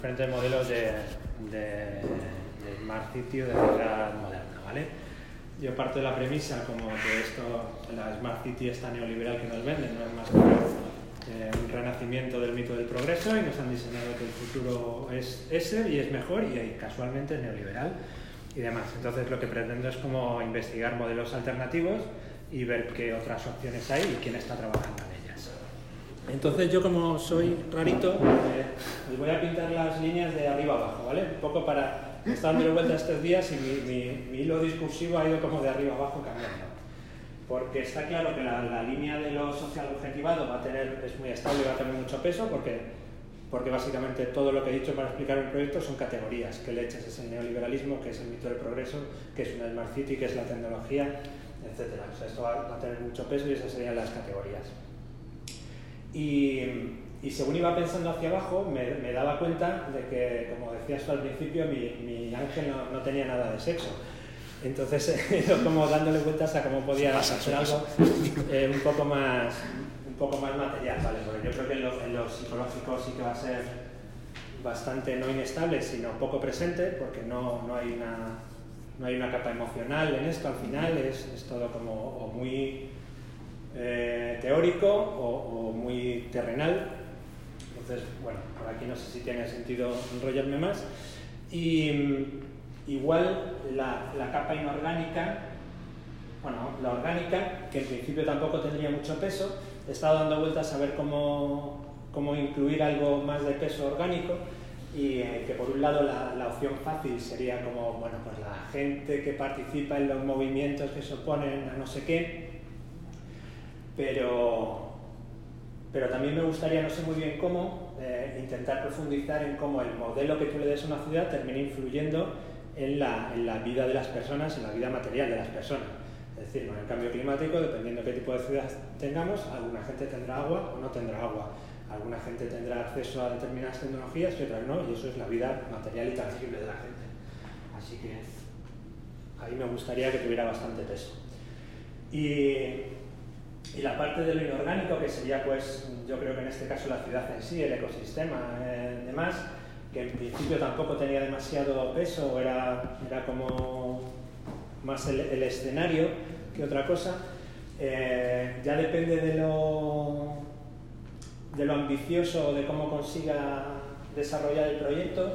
Diferentes modelos de Smart City o de ciudad moderna, ¿vale? Yo parto de la premisa como que la Smart City esta neoliberal que nos venden, no es más que un renacimiento del mito del progreso, y nos han diseñado que el futuro es ese y es mejor, y casualmente es neoliberal y demás. Entonces lo que pretendo es como investigar modelos alternativos y ver qué otras opciones hay y quién está trabajando en ellas. Entonces yo, como soy rarito, os voy a pintar las líneas de arriba abajo, ¿vale? Un poco para... He estado dando vueltas estos días y mi hilo discursivo ha ido como de arriba abajo cambiando. Porque está claro que la línea de lo social objetivado es muy estable y va a tener mucho peso, porque básicamente todo lo que he dicho para explicar el proyecto son categorías. Que leches es el neoliberalismo, que es el mito del progreso, que es una Smart City, que es la tecnología, etc. O sea, esto va a tener mucho peso y esas serían las categorías. Y según iba pensando hacia abajo, me daba cuenta de que, como decías tú al principio, mi ángel no tenía nada de sexo. Entonces he ido como dándole vueltas a cómo podía hacer algo un poco más material, ¿vale? Porque yo creo que en lo psicológico sí que va a ser bastante no inestable, sino poco presente, porque no hay una capa emocional en esto. Al final es todo como o muy teórico o muy terrenal. Entonces, bueno, por aquí no sé si tiene sentido enrollarme más. Y igual la capa inorgánica, bueno, la orgánica, que en principio tampoco tendría mucho peso, he estado dando vueltas a ver cómo incluir algo más de peso orgánico, y que por un lado la opción fácil sería como, bueno, pues la gente que participa en los movimientos que se oponen a no sé qué, pero también me gustaría, no sé muy bien cómo, intentar profundizar en cómo el modelo que tú le des a una ciudad termina influyendo en la vida de las personas, en la vida material de las personas. Es decir, con el cambio climático, dependiendo de qué tipo de ciudad tengamos, alguna gente tendrá agua o no tendrá agua, alguna gente tendrá acceso a determinadas tecnologías y otras no, y eso es la vida material y tangible de la gente. Así que ahí me gustaría que tuviera bastante peso. Y la parte de lo inorgánico, que sería, pues, yo creo que en este caso la ciudad en sí, el ecosistema, demás, que en principio tampoco tenía demasiado peso, era como más el escenario que otra cosa. Ya depende de lo ambicioso o de cómo consiga desarrollar el proyecto.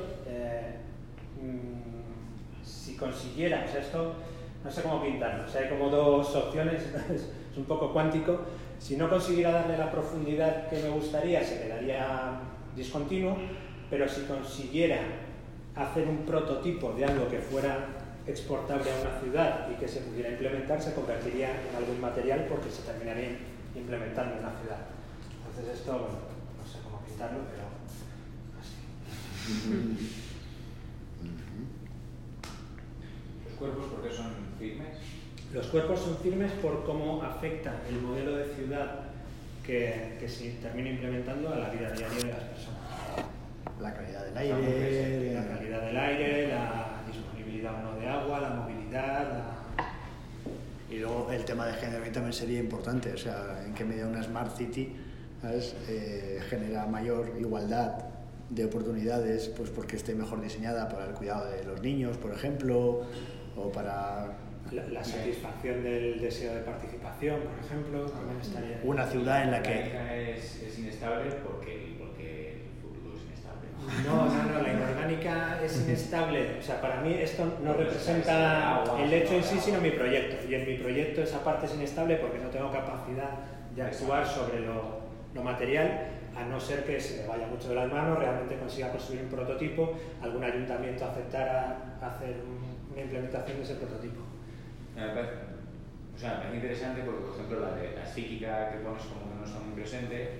Si consiguiera, o sea, esto no sé cómo pintarlo, o sea, hay como dos opciones, es un poco cuántico. Si no consiguiera darle la profundidad que me gustaría, se quedaría discontinuo, pero si consiguiera hacer un prototipo de algo que fuera exportable a una ciudad y que se pudiera implementar, se convertiría en algo inmaterial, porque se terminaría implementando en una ciudad. Entonces esto, bueno, no sé cómo pintarlo, pero así. ¿Los cuerpos por qué son firmes? Los cuerpos son firmes por cómo afecta el modelo de ciudad que se termina implementando a la vida diaria de las personas. La calidad del aire, la disponibilidad o no de agua, la movilidad, Y luego el tema de género también sería importante, o sea, en qué medida una Smart City, ¿sabes? Genera mayor igualdad de oportunidades, pues porque esté mejor diseñada para el cuidado de los niños, por ejemplo, o para... La satisfacción del deseo de participación, por ejemplo, también estaría... Una ciudad en la que... es inestable porque el futuro es inestable. No, la inorgánica es inestable. O sea, para mí esto no representa el hecho en sí, sino mi proyecto. Y en mi proyecto esa parte es inestable porque no tengo capacidad de actuar sobre lo material, a no ser que se me vaya mucho de las manos, realmente consiga construir un prototipo, algún ayuntamiento aceptara hacer una implementación de ese prototipo. Me parece interesante porque, por ejemplo, la psíquica que pones como que no está muy presente,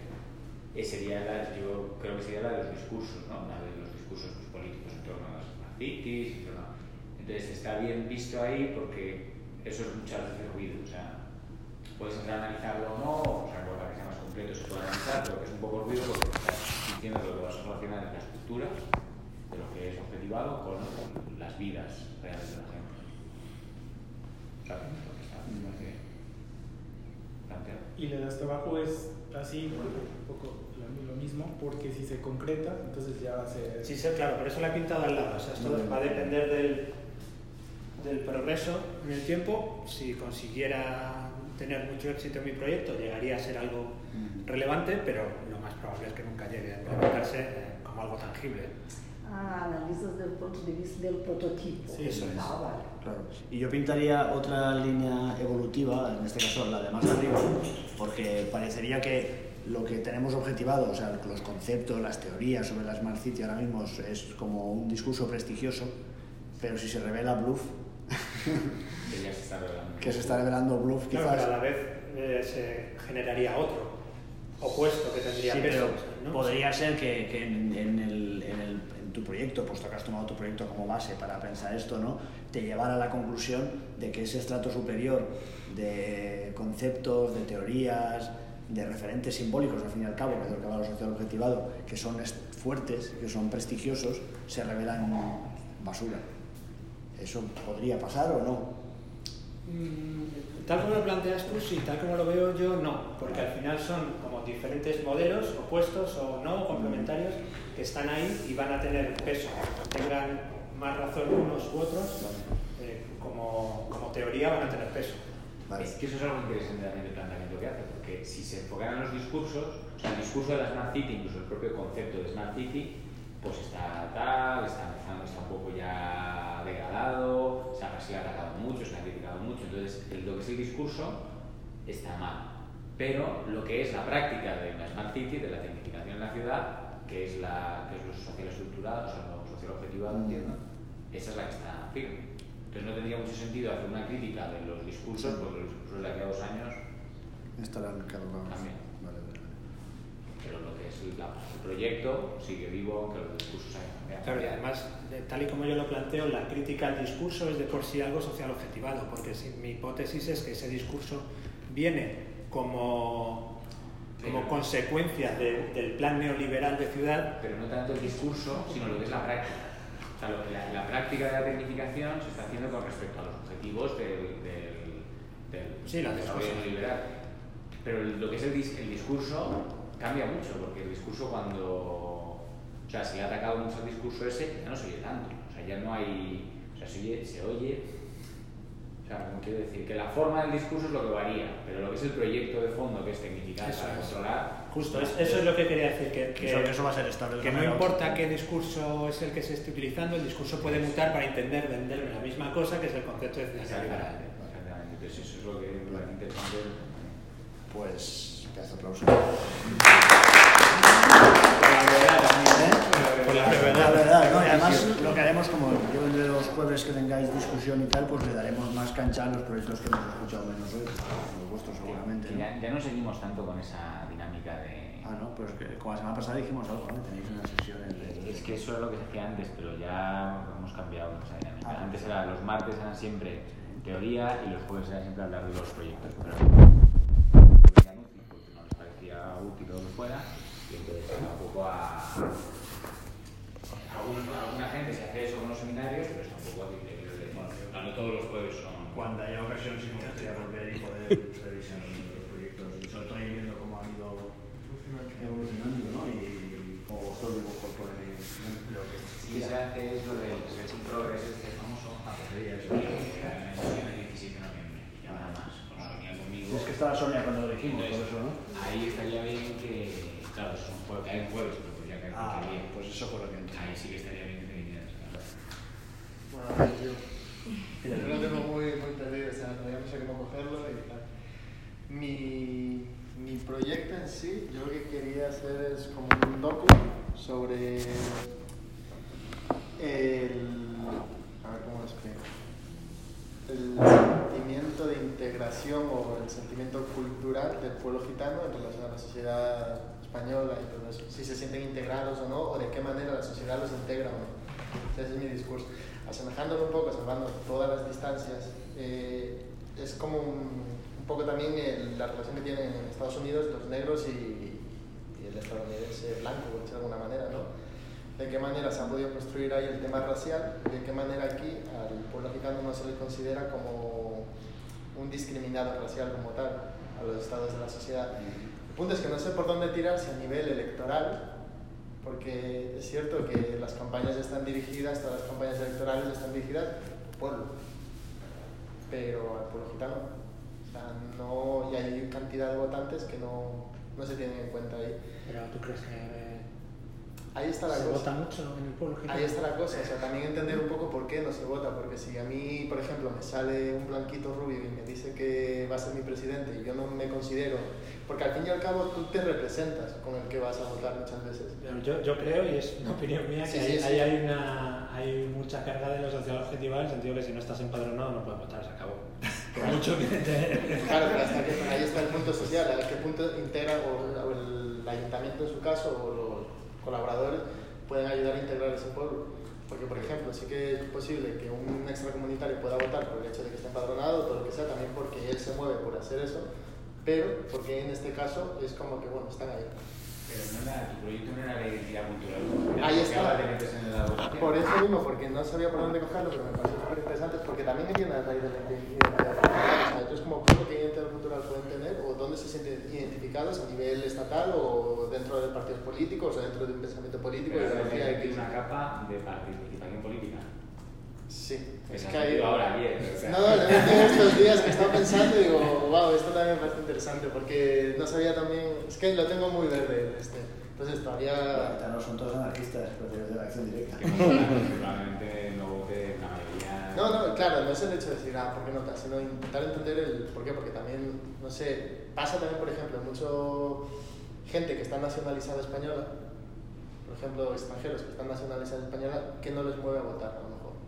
yo creo que sería la de los discursos, ¿no? La de los discursos políticos en torno a las cities, entonces está bien visto ahí porque eso es muchas veces ruido, o sea, puedes entrar a analizarlo o no, o sea, para que sea más completo se puede analizar, pero que es un poco ruido porque estás diciendo lo que vas a relacionar en la estructura de lo que es objetivado con las vidas reales de la gente. Y la de hasta abajo es así, un poco lo mismo, porque si se concreta, entonces ya va a ser... Sí, claro, por eso la he pintado al lado. O sea, esto va a depender del progreso en el tiempo. Si consiguiera tener mucho éxito en mi proyecto, llegaría a ser algo relevante, pero lo más probable es que nunca llegue a implementarse como algo tangible. Analizas del punto de vista del prototipo. Sí, eso es. Vale. Claro. Y yo pintaría otra línea evolutiva, en este caso la de más arriba, porque parecería que lo que tenemos objetivado, o sea, los conceptos, las teorías sobre la Smart City ahora mismo es como un discurso prestigioso, pero si se revela bluff, Que ya se está revelando. que se está revelando bluff, Claro, quizás. pero a la vez se generaría otro opuesto que tendría Sí, peso, pero ¿no? podría ser que en tu proyecto, puesto que has tomado tu proyecto como base para pensar esto, ¿no?, te llevara a la conclusión de que ese estrato superior de conceptos, de teorías, de referentes simbólicos, al fin y al cabo, que es lo que va a lo social objetivado, que son fuertes, que son prestigiosos, se revelan basura. ¿Eso podría pasar o no? Tal como lo planteas tú, sí, tal como lo veo yo, no, porque al final son como diferentes modelos opuestos o no, complementarios, que están ahí y van a tener peso, tengan más razón unos u otros, como teoría van a tener peso. Vale. Es que eso es algo interesante también del planteamiento que hace, porque si se enfocaran los discursos, o sea, el discurso de la Smart City, incluso el propio concepto de Smart City, pues está un poco ya degradado, se ha atacado mucho, se ha criticado mucho, entonces lo que es el discurso está mal. Pero lo que es la práctica de la Smart City, de la tecnificación en la ciudad, que es lo social estructurado, o sea, lo social objetivado, entiendo, esa es la que está firme. Entonces no tendría mucho sentido hacer una crítica de los discursos, porque los discursos de aquí a 2 años Estarán caducados. también. Vale. Pero lo que es el proyecto sigue vivo, aunque los discursos hayan cambiado. Claro, y además, tal y como yo lo planteo, la crítica al discurso es de por sí algo social objetivado, porque mi hipótesis es que ese discurso viene como consecuencia del plan neoliberal de ciudad. Pero no tanto el discurso, sino lo que es la práctica. O sea, la práctica de la tecnificación se está haciendo con respecto a los objetivos del desarrollo neoliberal. Pero lo que es el discurso cambia mucho, porque el discurso o sea, se le ha atacado mucho al discurso ese, ya no se oye tanto. O sea, ya no hay... O sea, se oye... O sea, como quiero decir, que la forma del discurso es lo que varía, pero lo que es el proyecto de fondo, que es tecnificar para controlar... Justo, eso es lo que quería decir, Eso va a ser estable. que no importa qué discurso es el que se esté utilizando, el discurso puede mutar para venderme la misma cosa, que es el concepto de ciudadanía liberal. Exactamente, entonces eso es lo que es interesante. Pues, pedazo de aplauso. La verdad, ¿no? Y además lo que haremos, como yo vendré los jueves que tengáis discusión y tal, pues le daremos más cancha a los proyectos que hemos escuchado menos hoy, los vuestros seguramente, ¿no? Ya no seguimos tanto con esa dinámica de... No, pues como la semana pasada dijimos algo, ¿no? Tenéis unas sesiones de... Es que eso era lo que se hacía antes, pero ya hemos cambiado esa dinámica. Antes los martes eran siempre teoría y los jueves era siempre hablar de los proyectos, pero veían útil porque no les parecía útil o lo que fuera, y entonces era un poco alguna gente se hace eso con los seminarios, pero es tampoco no todos los jueves son... Cuando haya ocasión sí me gustaría volver y poder revisar los proyectos, y sobre todo ir viendo cómo han ido evolucionando, ¿no? Y como vosotros por lo que sí se hace es lo del Searching Progress, este famoso, en el 17 de noviembre, y ahora más, con Sonia conmigo. Es que estaba Sonia cuando lo dijimos, por eso, ¿no? Ahí estaría bien que, claro, es un jueves, hay un jueves, pero podría caer cualquier día. Pues eso fue lo que entendí. Ahí sí que estaría bien que te vinieras. Bueno, yo lo tengo muy perdido, o sea, todavía no sé cómo cogerlo y tal. Mi proyecto en sí, yo lo que quería hacer es como un docu sobre ¿cómo lo explico? El sentimiento de integración o el sentimiento cultural del pueblo gitano en relación a la sociedad española y todo eso. Si se sienten integrados o no, o de qué manera la sociedad los integra o no. Ese es mi discurso. Asemejándolo un poco, salvando todas las distancias, es como un poco también la relación que tienen en Estados Unidos los negros y el estadounidense blanco, por decirlo de alguna manera, ¿no? De qué manera se ha podido construir ahí el tema racial, de qué manera aquí al pueblo gitano no se le considera como un discriminado racial como tal a los estados de la sociedad. punto es que no sé por dónde tirar, si a nivel electoral, porque es cierto que las campañas están dirigidas, todas las campañas electorales están dirigidas al pueblo, pero al pueblo gitano. O sea, no, y hay cantidad de votantes que no se tienen en cuenta ahí. Pero ¿tú crees que ahí está la se cosa? vota mucho en el pueblo gitano? Ahí está la cosa, o sea, también entender un poco por qué no se vota, porque si a mí, por ejemplo, me sale un blanquito rubio y me dice que va a ser mi presidente y yo no me considero, porque al fin y al cabo tú te representas con el que vas a votar muchas veces. Yo creo, y es una opinión mía, que Sí, hay mucha carga de lo social objetivo en el sentido que si no estás empadronado no puedes votar, se acabó. Por mucho que Claro, pero hasta que ahí está el punto social, a qué punto integra o el ayuntamiento en su caso o los colaboradores pueden ayudar a integrar ese pueblo. Porque, por ejemplo, sí que es posible que un extracomunitario pueda votar por el hecho de que esté empadronado, todo lo que sea, también porque él se mueve por hacer eso, pero porque en este caso es como que, bueno, están ahí. Pero tu proyecto no era la identidad cultural. Ahí está. Ahora te metes en la votación. Por eso mismo, porque no sabía por dónde cogerlo, pero me pareció súper interesante, porque también viene a raíz de la identidad cultural. O sea, ellos como pueblo, ¿qué identidad cultural pueden tener? ¿O dónde se sienten identificados a nivel estatal o dentro de partidos políticos o dentro de un pensamiento político? Pero ideología hay X? una capa de participación política. Sí, Que es se que ha hay... sentido ahora ayer. O sea. No, estos días que estaba pensando y digo, wow, esto también me parece interesante, porque no sabía también... Es que lo tengo muy verde, entonces todavía... No son todos anarquistas, pero de la acción directa. Probablemente no vote la mayoría. No, claro, no es el hecho de decir, ¿por qué no tal? Sino intentar entender el por qué, porque también, no sé, pasa también, por ejemplo, mucho gente que está nacionalizada española, por ejemplo, extranjeros que están nacionalizados española, que no les mueve a votar, a lo mejor.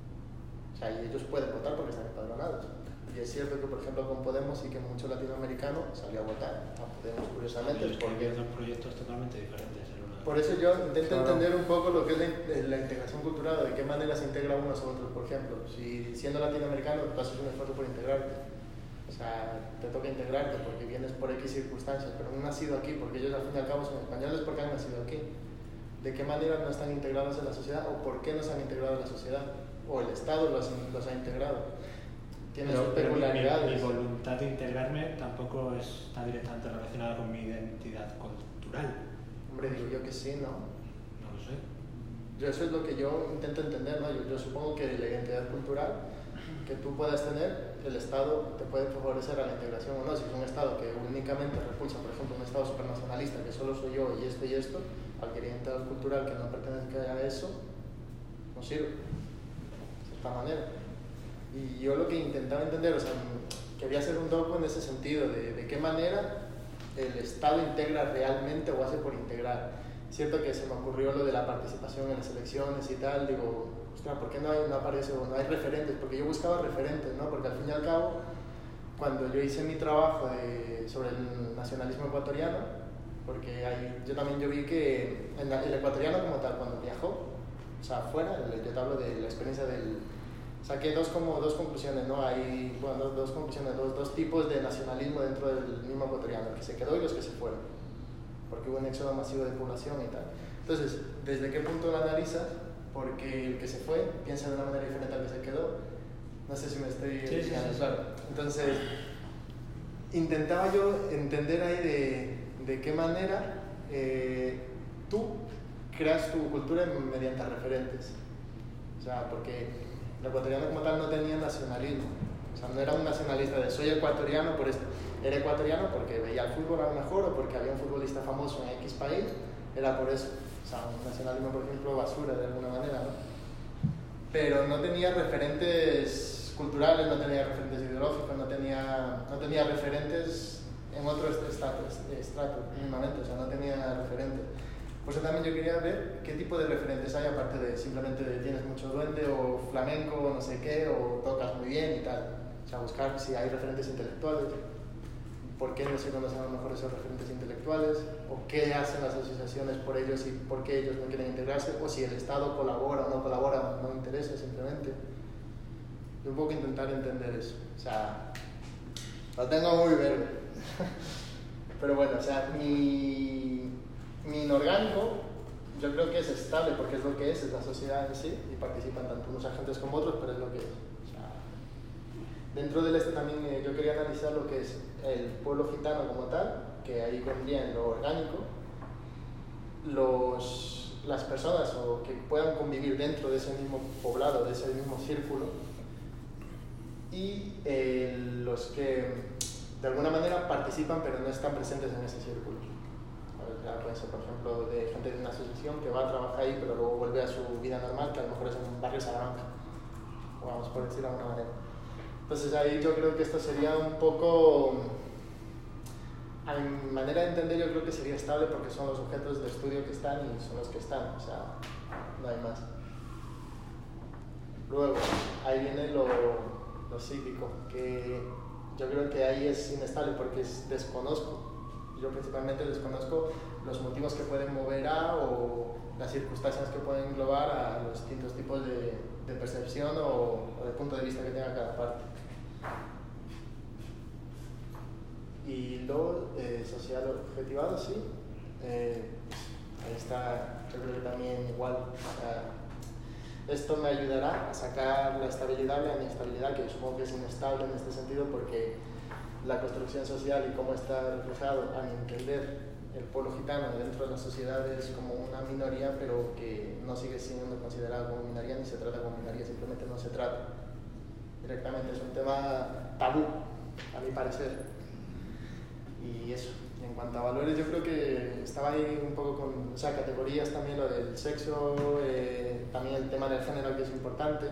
O sea, y ellos pueden votar porque están empadronados. Y es cierto que, por ejemplo, con Podemos sí que mucho latinoamericano salió a votar a Podemos, curiosamente. Porque son proyectos totalmente diferentes. Por eso yo intento entender un poco lo que es la integración cultural, de qué manera se integra unos a otros. Por ejemplo, si siendo latinoamericano tú haces un esfuerzo por integrarte, o sea, te toca integrarte porque vienes por X circunstancias, pero no has nacido aquí, porque ellos al fin y al cabo son españoles porque han nacido aquí. ¿De qué manera no están integrados en la sociedad o por qué no se han integrado en la sociedad? O el Estado los ha integrado. Tiene sus peculiaridades. Mi voluntad de integrarme tampoco está directamente relacionada con mi identidad cultural. Hombre, digo yo que sí, ¿no? No lo sé. Eso es lo que yo intento entender, ¿no? Yo supongo que la identidad cultural que tú puedas tener, el Estado te puede favorecer a la integración o no. Si es un Estado que únicamente repulsa, por ejemplo, un Estado supernacionalista, que solo soy yo y esto, cualquier identidad cultural que no pertenezca a eso, no sirve, de cierta manera. Y yo lo que intentaba entender, o sea, quería hacer un docu en ese sentido, de qué manera el Estado integra realmente o hace por integrar. Cierto que se me ocurrió lo de la participación en las elecciones y tal, digo, ostras, ¿por qué no aparece o no hay referentes? Porque yo buscaba referentes, ¿no? Porque al fin y al cabo, cuando yo hice mi trabajo sobre el nacionalismo ecuatoriano, porque yo vi que el ecuatoriano como tal, cuando viajó, o sea, afuera, yo te hablo de la experiencia saqué dos conclusiones, ¿no? Hay dos conclusiones, dos tipos de nacionalismo dentro del mismo ecuatoriano, el que se quedó y los que se fueron, porque hubo un éxodo masivo de población y tal. Entonces, ¿desde qué punto lo analizas? Porque el que se fue piensa de una manera diferente al que se quedó. No sé si me estoy explicando, claro. Entonces, intentaba yo entender ahí de qué manera tú creas tu cultura mediante referentes. O sea, porque el ecuatoriano como tal no tenía nacionalismo, o sea, no era un nacionalista de soy ecuatoriano por esto, era ecuatoriano porque veía el fútbol a lo mejor o porque había un futbolista famoso en X país, era por eso, o sea, un nacionalismo por ejemplo basura de alguna manera, ¿no? Pero no tenía referentes culturales, no tenía referentes ideológicos, no tenía referentes en otro estrato mínimamente, o sea, no tenía referentes. Por eso también yo quería ver qué tipo de referentes hay, aparte de simplemente de tienes mucho duende o flamenco o no sé qué, o tocas muy bien y tal. O sea, buscar si hay referentes intelectuales, por qué no se conocen a lo mejor esos referentes intelectuales, o qué hacen las asociaciones por ellos y por qué ellos no quieren integrarse, o si el Estado colabora o no colabora, no interesa simplemente. Yo un poco intentar entender eso. O sea, lo tengo muy verde. Pero bueno, o sea, mi inorgánico yo creo que es estable porque es lo que es la sociedad en sí y participan tanto unos agentes como otros, pero es lo que es. O sea, dentro del también yo quería analizar lo que es el pueblo gitano como tal que ahí vendría en lo orgánico, las personas o que puedan convivir dentro de ese mismo poblado, de ese mismo círculo, y los que de alguna manera participan pero no están presentes en ese círculo. Puede ser, por ejemplo, de gente de una asociación que va a trabajar ahí pero luego vuelve a su vida normal, que a lo mejor es en un barrio Salamanca, vamos por decirlo de alguna manera. Entonces ahí yo creo que esto sería un poco, a mi manera de entender, yo creo que sería estable porque son los objetos de estudio que están y son los que están, o sea, no hay más. Luego, ahí viene lo psíquico, que yo creo que ahí es inestable porque desconozco. Yo principalmente desconozco los motivos que pueden mover o las circunstancias que pueden englobar a los distintos tipos de percepción o de punto de vista que tenga cada parte. Y luego, social objetivado, sí. Ahí está, yo creo que también igual. O sea, esto me ayudará a sacar la estabilidad de la inestabilidad, que supongo que es inestable en este sentido porque la construcción social y cómo está reflejado, a mi entender, el pueblo gitano dentro de la sociedad es como una minoría, pero que no sigue siendo considerado como minoría ni se trata como minoría, simplemente no se trata directamente, es un tema tabú, a mi parecer. Y eso, y en cuanto a valores, yo creo que estaba ahí un poco con, o sea, categorías también, lo del sexo, también el tema del género, que es importante,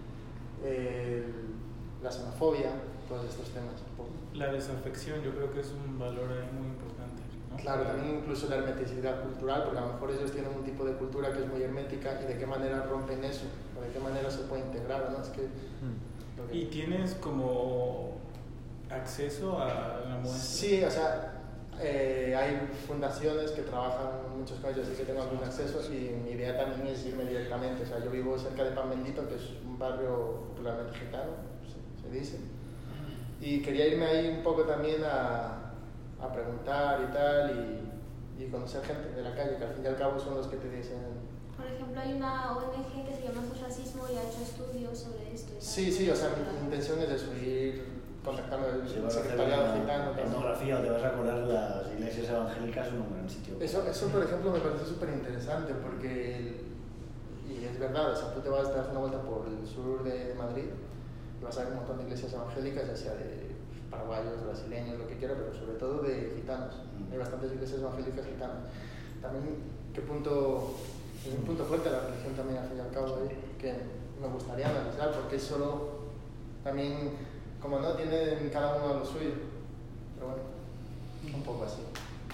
la xenofobia, todos estos temas. La desafección, yo creo que es un valor ahí muy importante, ¿no? Claro, también incluso la hermeticidad cultural, porque a lo mejor ellos tienen un tipo de cultura que es muy hermética y de qué manera rompen eso, o de qué manera se puede integrar, ¿no? Es que... ¿Y tienes como acceso a la muestra? Sí, o sea, hay fundaciones que trabajan muchos con ellos, así que tengo algún acceso y mi idea también es irme directamente. O sea, yo vivo cerca de Pan Bendito, que es un barrio popularmente gitano, se dice, y quería irme ahí un poco también a preguntar y tal, y conocer gente de la calle, que al fin y al cabo son los que te dicen. Por ejemplo, hay una ONG que se llama Racismo y ha hecho estudios sobre esto. Sí, o sea, mi intención es eso, ir contactando el secretariado gitano. Etnografía, o te vas a acordar, las iglesias evangélicas son un gran sitio. Eso por ejemplo, me parece súper interesante porque, y es verdad, o sea, tú te das una vuelta por el sur de Madrid y vas a ver un montón de iglesias evangélicas, ya sea de paraguayos, brasileños, lo que quiera, pero sobre todo de gitanos. Hay bastantes iglesias evangélicas gitanas. También, es un punto fuerte de la religión también, al fin y al cabo, que me gustaría analizar, porque es solo, también, como no, tiene cada uno lo suyo, pero bueno, un poco así.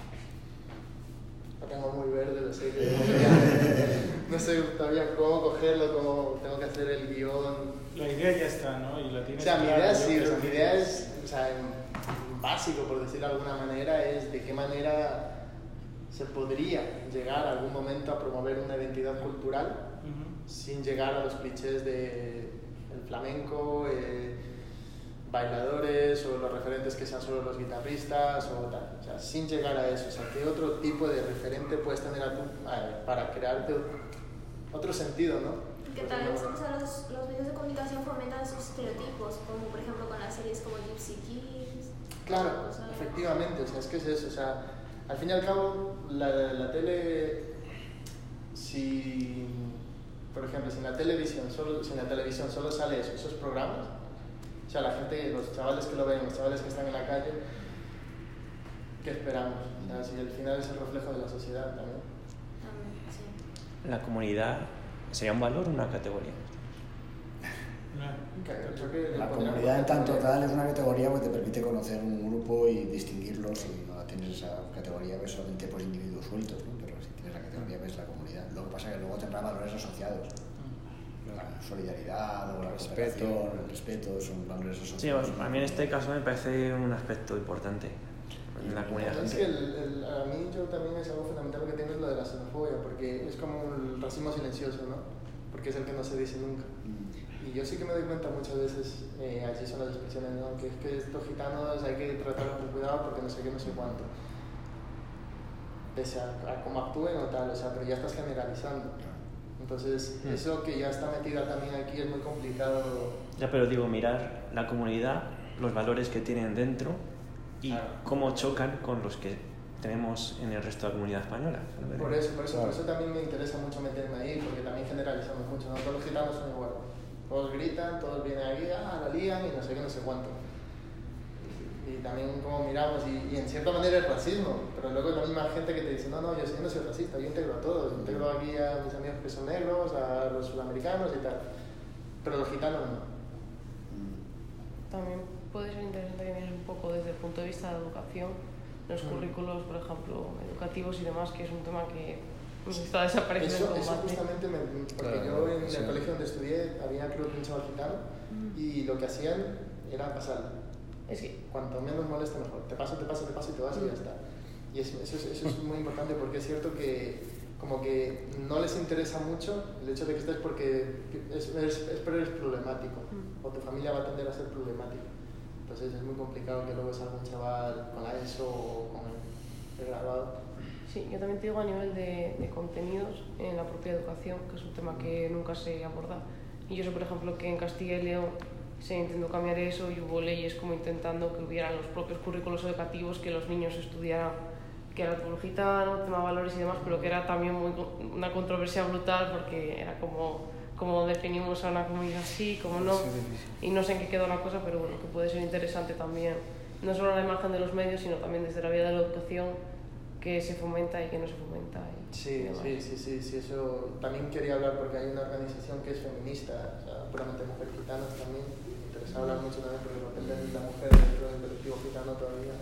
Lo tengo muy verde, lo sé que no sé todavía cómo cogerlo, cómo tengo que hacer el guión. La idea ya está, ¿no? Y la tienes. O sea, mi clara, idea sí, o sea, mi idea que es, o sea, en básico, por decirlo de alguna manera, es de qué manera se podría llegar a algún momento a promover una identidad cultural sin llegar a los clichés del flamenco, bailadores o los referentes que sean solo los guitarristas o tal. O sea, sin llegar a eso. O sea, ¿qué otro tipo de referente puedes tener para crearte otro sentido, no? Que tal vez los medios de comunicación fomentan esos estereotipos, como por ejemplo con las series como Gypsy Kings. Claro, efectivamente, o sea, es que es eso. O sea, al fin y al cabo, la tele, por ejemplo, si en la televisión solo sale eso, esos programas, o sea, la gente, los chavales que lo ven, los chavales que están en la calle, ¿qué esperamos? O sea, si al final es el reflejo de la sociedad también. Sí. La comunidad sería un valor o una categoría. La comunidad en tanto tal es una categoría que te permite conocer un grupo y distinguirlos, y no tienes esa categoría, ves solamente por individuos sueltos, ¿no? Pero si tienes la categoría ves la comunidad. Lo que pasa es que luego tendrá valores asociados. La solidaridad o la respeto, el respeto son valores asociados. Sí, a mí en este caso me parece un aspecto importante en la comunidad. Es que a mí yo también es algo fundamental que tengo, es lo de la xenofobia, porque es como el racismo silencioso, ¿no? Porque es el que no se dice nunca. Y yo sí que me doy cuenta muchas veces, así son las expresiones, ¿no? Que es que estos gitanos hay que tratarlos con cuidado porque no sé qué, no sé cuánto. Pese a cómo actúen o tal, o sea, pero ya estás generalizando. Entonces, eso que ya está metida también aquí es muy complicado. Ya, pero digo, mirar la comunidad, los valores que tienen dentro y cómo chocan con los que tenemos en el resto de la comunidad española. Por eso también me interesa mucho meterme ahí, porque también generalizamos mucho, ¿no? Todos los gitanos son iguales. Todos gritan, todos vienen aquí, la lían y no sé qué, no sé cuánto. Y también como miramos, y en cierta manera es racismo, pero luego es la misma gente que te dice, no, yo no soy racista, yo integro a todos, integro aquí a mis amigos que son negros, a los sudamericanos y tal, pero los gitanos no. También puede ser interesante que mires un poco desde el punto de vista de educación, los currículos, por ejemplo, educativos y demás, que es un tema que está desapareciendo. Eso justamente, porque yo en el colegio donde estudié había creo que un chaval gitano y lo que hacían era pasar. Es que cuanto menos moleste mejor, te paso y te vas y ya está. Y eso es muy importante porque es cierto que como que no les interesa mucho el hecho de que estés porque eres problemático o tu familia va a tender a ser problemática. Entonces es muy complicado que luego salga un chaval con la ESO o con el graduado. Sí, yo también te digo a nivel de contenidos en la propia educación, que es un tema que nunca se aborda. Y yo sé, por ejemplo, que en Castilla y León se intentó cambiar eso y hubo leyes como intentando que hubieran los propios currículos educativos que los niños estudiaran, que era el pueblo gitano, tema de valores y demás, pero que era también una controversia brutal porque era como definimos a una comunidad así, como no, y no sé en qué quedó la cosa, pero bueno, que puede ser interesante también, no solo a la imagen de los medios, sino también desde la vida de la educación, que se fomenta y que no se fomenta. Sí, eso también quería hablar porque hay una organización que es feminista, o sea, puramente mujeres gitanas también, me interesa hablar mucho también porque el papel de la mujer dentro del colectivo gitano todavía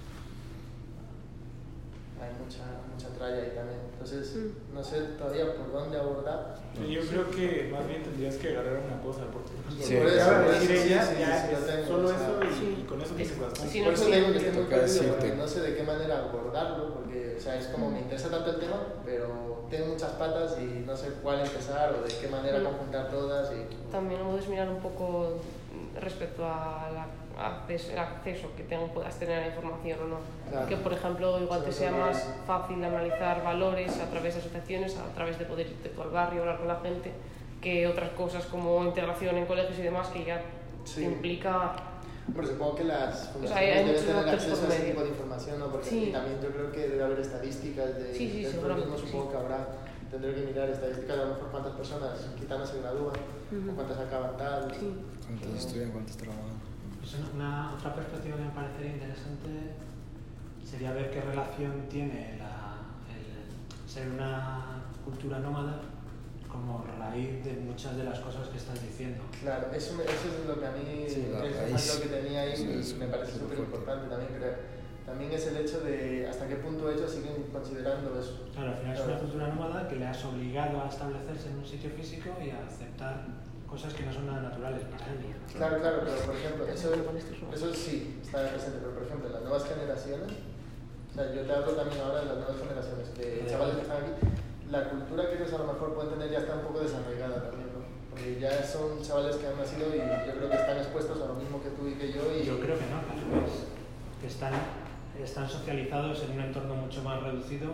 hay mucha tralla ahí también, entonces no sé todavía por dónde abordar. Yo creo que más bien tendrías que agarrar una cosa, porque por eso, solo eso y con eso tienes bastante. Por eso digo que estoy muy perdido, porque no sé de qué manera abordarlo, porque o sea, es como me interesa tanto el tema, pero tengo muchas patas y no sé cuál empezar o de qué manera conjuntar todas. También puedes mirar un poco respecto al acceso que puedas tener a la información o no. Claro. Que por ejemplo igual te sea más fácil analizar valores a través de asociaciones, a través de poder irte tú al barrio, hablar con la gente, que otras cosas como integración en colegios y demás que ya te implica. Pero supongo que las fundaciones deben tener acceso a ese tipo de información, ¿no? Porque y también yo creo que debe haber estadísticas de seguramente supongo que habrá. Tendré que mirar estadísticas de a lo mejor cuántas personas gitanas se gradúan, o cuántas acaban tal. Cuántos estudian, cuántos trabajan. Pues otra perspectiva que me parecería interesante sería ver qué relación tiene el ser una cultura nómada como raíz de muchas de las cosas que estás diciendo. Claro, eso es lo que a mí es lo que tenía ahí y me parece súper importante también creer. También es el hecho de hasta qué punto ellos siguen considerando eso. Claro, al final es una cultura nómada que le has obligado a establecerse en un sitio físico y a aceptar cosas que no son nada naturales para ellos. Claro, pero por ejemplo, eso sí está presente, pero por ejemplo, en las nuevas generaciones, o sea, yo te hablo también ahora de las nuevas generaciones, de chavales que están aquí, la cultura que ellos a lo mejor pueden tener ya está un poco desarraigada también, ¿no? Porque ya son chavales que han nacido y yo creo que están expuestos a lo mismo que tú y que yo. Yo creo que no, que están socializados en un entorno mucho más reducido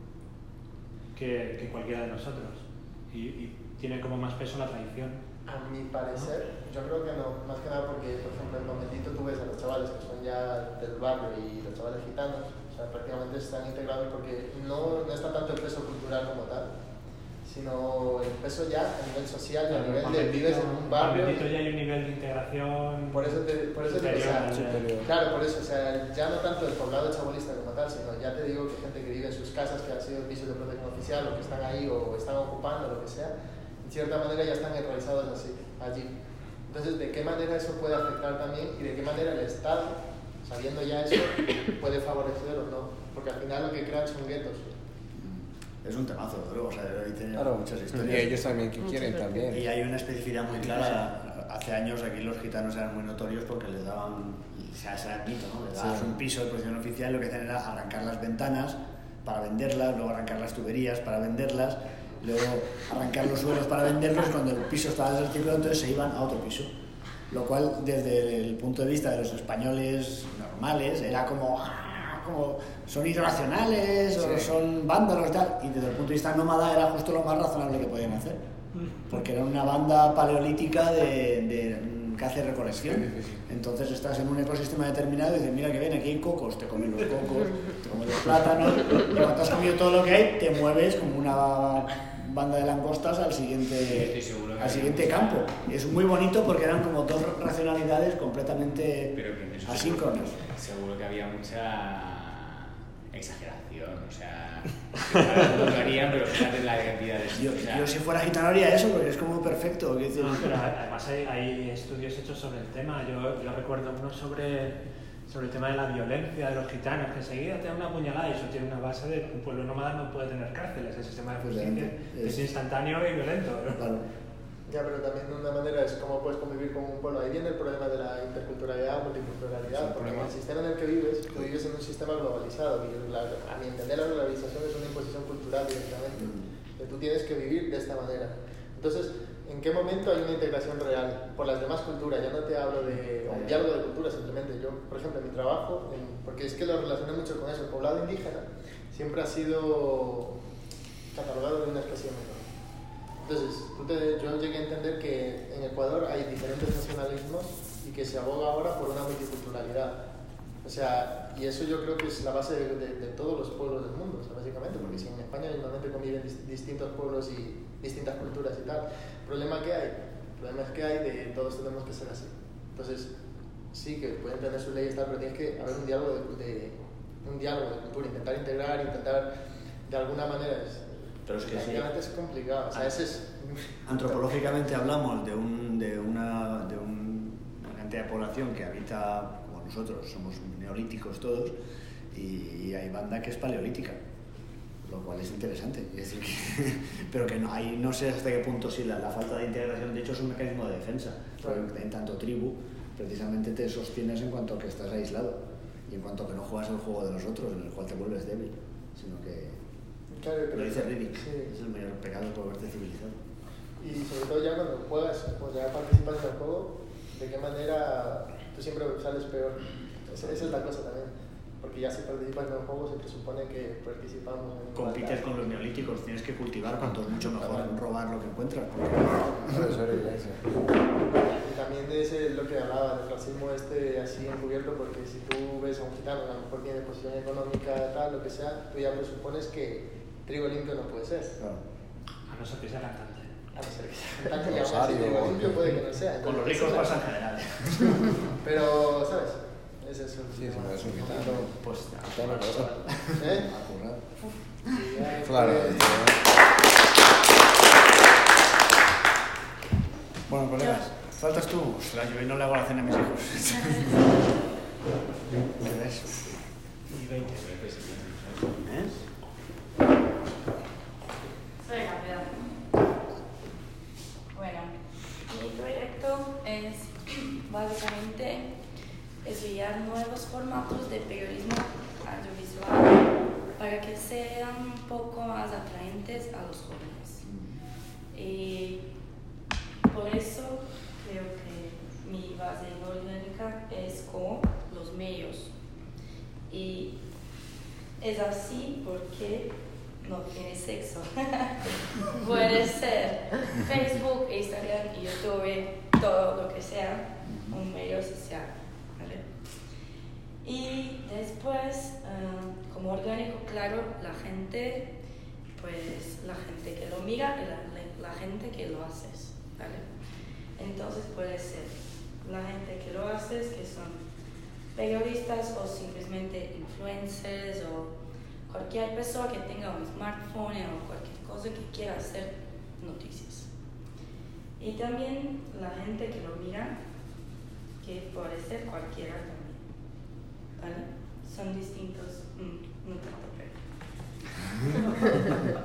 que cualquiera de nosotros y tiene como más peso la tradición. A mi parecer, yo creo que no, más que nada porque, por ejemplo, en Momentito tú ves a los chavales que son ya del barrio y los chavales gitanos, o sea, prácticamente están integrados porque no está tanto el peso cultural como tal, sino el peso ya a nivel social, a nivel de vives en un barrio. En Momentito ya hay un nivel de integración por eso superior, claro, por eso, o sea, ya no tanto el poblado chabolista como tal, sino ya te digo que gente que vive en sus casas, que han sido pisos de protección oficial o que están ahí o están ocupando, lo que sea, de cierta manera ya están enraizados allí. Entonces, ¿de qué manera eso puede afectar también y de qué manera el Estado, sabiendo ya eso, puede favorecer o no? Porque al final lo que crean son guetos. Es un temazo, luego, o sea, ahí tiene muchas historias. Y ellos también que quieren también. Y hay una especificidad muy clara. Hace años aquí los gitanos eran muy notorios porque les daban, o sea, ese era el mito, ¿no? Les dabas un piso de protección oficial y lo que hacían era arrancar las ventanas para venderlas, luego arrancar las tuberías para venderlas, luego arrancar los suelos para venderlos. Cuando el piso estaba desarticulado, entonces se iban a otro piso. Lo cual, desde el punto de vista de los españoles normales, era como son irracionales o son vándalos y tal. Y desde el punto de vista nómada era justo lo más razonable que podían hacer. Porque era una banda paleolítica de que hace recolección. Entonces estás en un ecosistema determinado y dices, mira que ven, aquí hay cocos, te comes los cocos, te comes los plátanos, y cuando has comido todo lo que hay, te mueves como una banda de langostas al siguiente campo. Es muy bonito porque eran como dos racionalidades completamente asíncronas. Seguro que había mucha exageración, o sea, lo harían, pero fíjate la cantidad de... Yo si fuera gitano haría eso porque es como perfecto. No, pero además hay estudios hechos sobre el tema. Yo recuerdo uno sobre el tema de la violencia de los gitanos, que enseguida te da una puñalada y eso tiene una base de que un pueblo nómada no puede tener cárceles, el sistema de justicia es instantáneo y violento, ¿no? Claro. Ya, pero también de una manera es cómo puedes convivir con un pueblo. Ahí viene el problema de la interculturalidad o multiculturalidad, porque en el sistema en el que vives, tú vives en un sistema globalizado y a mi entender la globalización es una imposición cultural directamente. Tú tienes que vivir de esta manera. Entonces, ¿en qué momento hay una integración real por las demás culturas? Ya no te hablo de un diálogo de culturas, simplemente yo, por ejemplo, en mi trabajo, porque es que lo relacioné mucho con eso, el poblado indígena siempre ha sido catalogado de una especie menor. Entonces, yo llegué a entender que en Ecuador hay diferentes nacionalismos y que se aboga ahora por una multiculturalidad. O sea, y eso yo creo que es la base de todos los pueblos del mundo, o sea, básicamente, porque si en España normalmente conviven distintos pueblos y distintas culturas y tal, el problema que hay de todos tenemos que ser así. Entonces, sí que pueden tener sus leyes y tal, pero tienes que haber un diálogo de cultura, intentar integrar, intentar de alguna manera pero es que es complicado, o sea, antropológicamente hablamos de una cantidad de población que habita, como nosotros, somos neolíticos todos, y hay banda que es paleolítica, lo cual es interesante. Es decir, pero que no sé hasta qué punto sí la falta de integración, de hecho, es un mecanismo de defensa, porque en tanto tribu, precisamente te sostienes en cuanto a que estás aislado, y en cuanto a que no juegas el juego de los otros, en el cual te vuelves débil, sino que... Claro, lo dice Riddick, es el mayor pecado por verte civilizado. Y sobre todo ya cuando juegas, pues ya participas en el juego, ¿de qué manera tú siempre sales peor? Esa es la cosa también, porque ya si participas en el juego se presupone que participamos en... Compites con los neolíticos, tienes que cultivar cuanto es mucho mejor robar lo que encuentras. Y también de ese es lo que hablaba, del racismo así encubierto, porque si tú ves a un gitano que a lo mejor tiene posición económica, tal, lo que sea, tú ya presupones que trigo limpio no puede ser. Claro. A no ser que sea cantante. A no ser que sea cantante, y aún así trigo limpio puede que no sea. Con los ricos pasa en general. Pero, ¿sabes? Es eso. Sí, si me das un gitano, pues gitano cosa. ¿Eh? A currar. Claro. Bueno, colegas, faltas tú. Ostras, yo hoy no le hago la cena a mis hijos. ¿Qué ves? Y 20. Soy rápida. Bueno, mi proyecto es básicamente estudiar nuevos formatos de periodismo audiovisual para que sean un poco más atraentes a los jóvenes. Y por eso creo que mi base orgánica es con los medios. Y es así porque no tiene sexo. Puede ser Facebook, Instagram, YouTube, todo lo que sea, un medio social. ¿Vale? Y después, como orgánico, claro, la gente que lo mira y la gente que lo hace. ¿Vale? Entonces puede ser la gente que lo hace, que son periodistas o simplemente influencers o cualquier persona que tenga un smartphone o cualquier cosa que quiera hacer noticias. Y también la gente que lo mira, que puede ser cualquiera también. ¿Vale? Son distintos, no tanto, pero...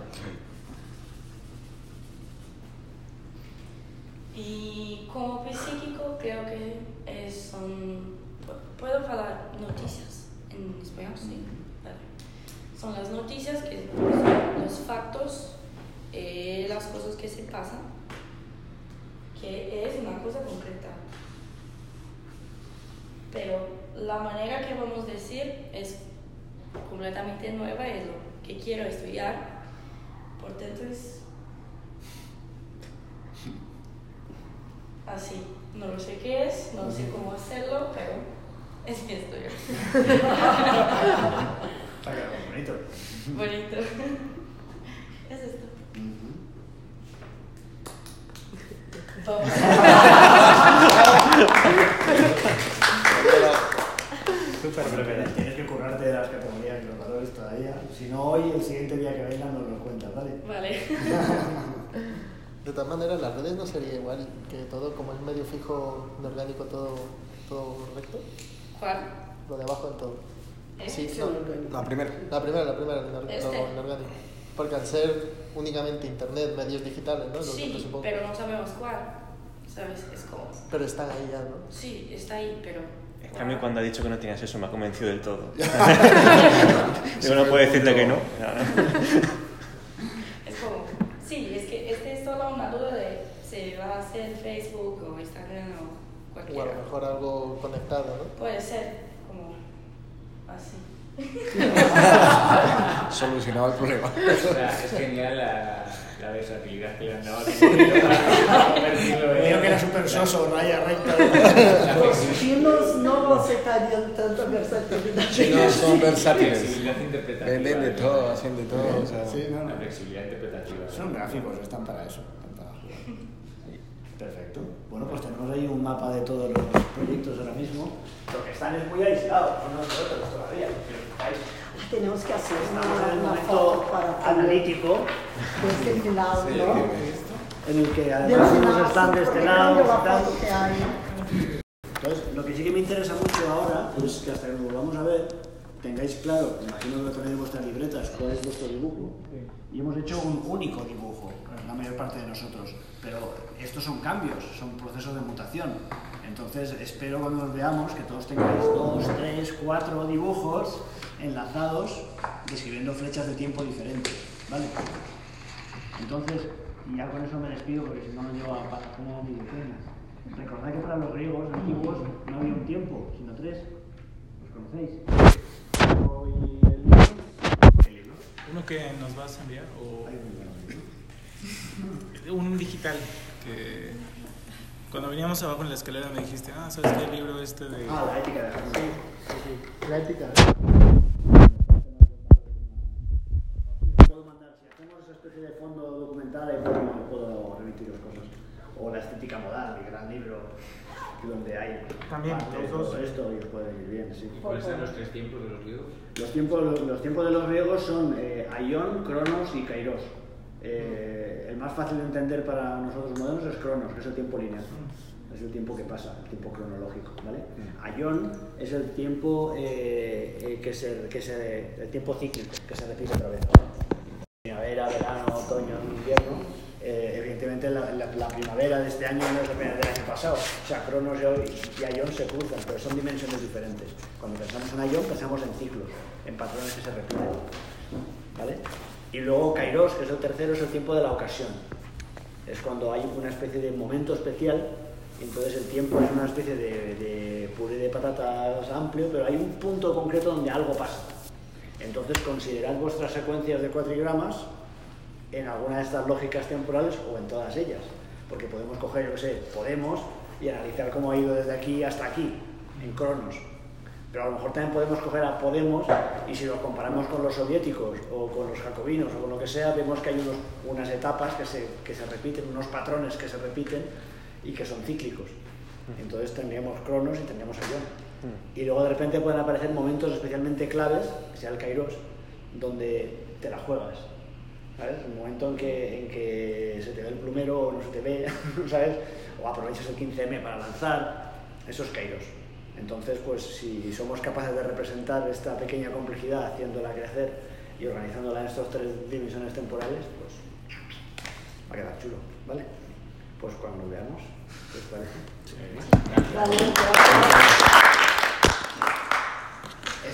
Y como psíquico creo que puedo hablar noticias en español, sí. Vale. Son las noticias que son los factos, las cosas que se pasan, que es una cosa concreta. Pero la manera que vamos a decir es completamente nueva, es lo que quiero estudiar. Por tanto es así. No lo sé qué es, no sé cómo hacerlo, pero es esto yo. Está claro, bonito. Bonito. Es esto. Vamos. Súper breve. Tienes que currarte de las categorías y los valores todavía. Si no hoy, el siguiente día que venga nos lo cuentas, ¿vale? Vale. De todas maneras, las redes no sería igual que todo, como es medio fijo, orgánico, todo recto. ¿Cuál? Lo de abajo en todo. Sí, no. La primera. La primera, en orgánico. Porque al ser únicamente internet, medios digitales, ¿no? Sí, pero no sabemos cuál. ¿Sabes? Es como... Pero están ahí ya, ¿no? Sí, está ahí, pero... En cambio, cuando ha dicho que no tenías eso, me ha convencido del todo. Yo no puedo decirte que no. Es como... Sí, es que este es solo una duda de si va a ser Facebook o Instagram o cualquiera. O a lo mejor algo conectado, ¿no? Puede ser como así. Solucionado el problema. O sea, es genial la versatilidad que le han dado. Creo que era súper soso, raya recta. Los chinos no aceptarían tanta versatilidad. Chinos son versátiles. Flexibilidad interpretativa. Venden de todo, hacen de todo. O sea, Sí, no, La flexibilidad interpretativa. son gráficos, están para eso. Están para jugar. Perfecto. Bueno, pues tenemos ahí un mapa de todos los proyectos ahora mismo. Lo que están es muy aislados, unos de otros todavía. Tenemos que hacer Estamos en el una momento foto para analítico desde el final, ¿no? en el que Del además final, unos están de este porque lado cambio y la tal. foto que hay. Entonces, lo que sí que me interesa mucho ahora es que hasta que nos volvamos a ver, tengáis claro, imagino que lo tenéis en vuestras libretas, cuál es vuestro dibujo. Y hemos hecho un único dibujo, la mayor parte de nosotros. Pero estos son cambios, son procesos de mutación. Entonces, espero cuando nos veamos que todos tengáis 2, 3, 4 dibujos enlazados describiendo flechas de tiempo diferentes, ¿vale? Entonces, y ya con eso me despido porque si no, no llevo a página ni decenas. Recordad que para los griegos antiguos no había un tiempo, sino 3. ¿Los conocéis? ¿El libro? Uno que nos vas a enviar o Hay un libro. un digital que cuando veníamos abajo en la escalera me dijiste, ¿sabes qué libro este de...? La ética de Harvard. Sí. La ética. Puedo mandar, si hacemos esa especie de fondo documental, ahí puedo remitiros cosas. O la estética modal, mi gran libro, donde hay También, parte de los dos. todo esto y os puede venir bien, sí. ¿Cuáles son los 3 tiempos de los griegos? Los tiempos de los griegos son Aion, Cronos y Kairos. El más fácil de entender para nosotros modernos es Cronos, que es el tiempo lineal. Es el tiempo que pasa, el tiempo cronológico, ¿vale? Aion es el tiempo el tiempo cíclico, que se repite otra vez. Primavera, verano, otoño, invierno. Evidentemente la primavera de este año no es la primavera del año pasado. O sea, Cronos y Aion se cruzan, pero son dimensiones diferentes. Cuando pensamos en Aion pensamos en ciclos, en patrones que se repiten, ¿vale? Y luego Kairos, que es el tercero, es el tiempo de la ocasión. Es cuando hay una especie de momento especial, y entonces el tiempo es una especie de puré de patatas amplio, pero hay un punto concreto donde algo pasa. Entonces considerad vuestras secuencias de cuatrigramas en alguna de estas lógicas temporales o en todas ellas. Porque podemos coger, yo qué sé, Podemos y analizar cómo ha ido desde aquí hasta aquí, en Cronos. Pero a lo mejor también podemos coger a Podemos y si lo comparamos con los soviéticos o con los jacobinos o con lo que sea, vemos que hay unas etapas que se repiten, unos patrones que se repiten y que son cíclicos. Entonces tendríamos Cronos y tendríamos Aion. Y luego de repente pueden aparecer momentos especialmente claves, que sea el Kairos, donde te la juegas. ¿Sabes? Un momento en que se te ve el plumero o no se te ve, ¿sabes? O aprovechas el 15M para lanzar, eso es Kairos. Entonces, pues si somos capaces de representar esta pequeña complejidad haciéndola crecer y organizándola en estas 3 dimensiones temporales, pues va a quedar chulo, ¿vale? Pues cuando nos veamos, ¿qué os parece? Vale, gracias.